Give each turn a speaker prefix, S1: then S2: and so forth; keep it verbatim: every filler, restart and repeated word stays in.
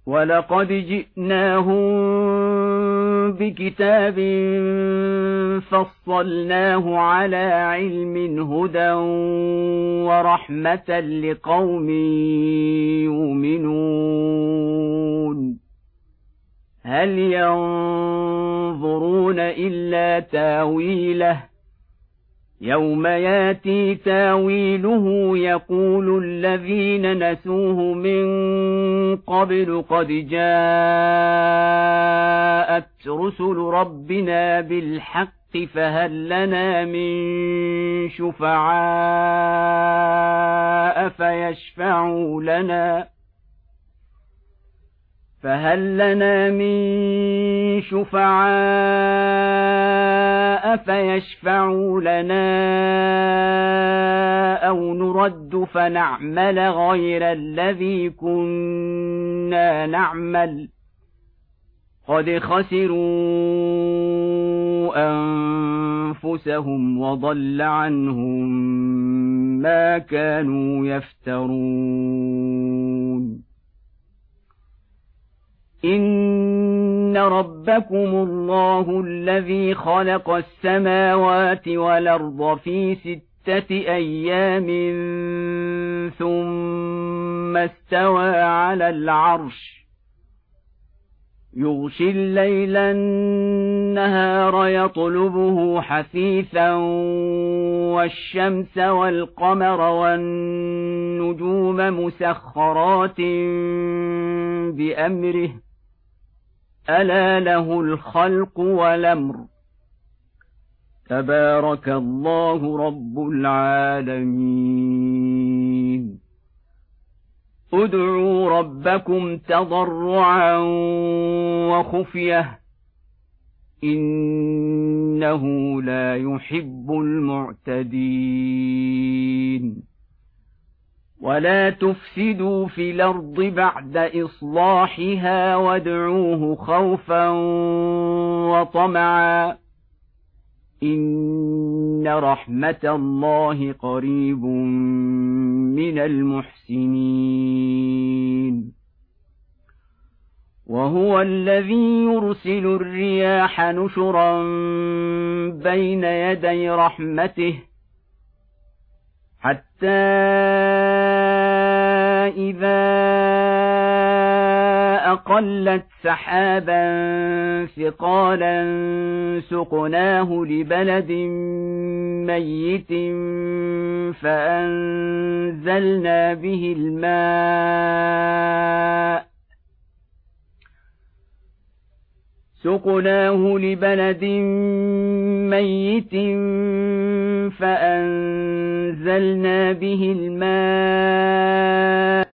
S1: وَلَقَدْ جِئْنَاهُم بِكِتَابٍ فَصَّلْنَاهُ عَلَىٰ عِلْمٍ هُدًى وَرَحْمَةً لِّقَوْمٍ يُؤْمِنُونَ هَلْ يَنظُرُونَ إِلَّا تَأْوِيلَهُ يَوْمَ يَأْتِي تَأْوِيلُهُ يَقُولُ الَّذِينَ نَسُوهُ مِن قَبْلُ قَدْ جَاءَتْ رُسُلُ رَبِّنَا بِالْحَقِّ فَهَل لَّنَا مِن شُفَعَاءَ فَيَشْفَعُوا لَنَا فهل لنا من شفعاء فيشفعوا لنا أو نرد فنعمل غير الذي كنا نعمل قد خسروا أنفسهم وضل عنهم ما كانوا يفترون إن ربكم الله الذي خلق السماوات والأرض في ستة أيام ثم استوى على العرش يغشي الليل النهار يطلبه حثيثا والشمس والقمر والنجوم مسخرات بأمره ألا له الخلق والأمر تبارك الله رب العالمين ادعوا ربكم تضرعا وخفية إنه لا يحب المعتدين ولا تفسدوا في الأرض بعد إصلاحها وادعوه خوفا وطمعا إن رحمة الله قريب من المحسنين وهو الذي يرسل الرياح نشرا بين يدي رحمته حتى إذا أقلت سحابا ثقالا سقناه لبلد ميت فأنزلنا به الماء سقناه لبلد ميت فأنزلنا به الماء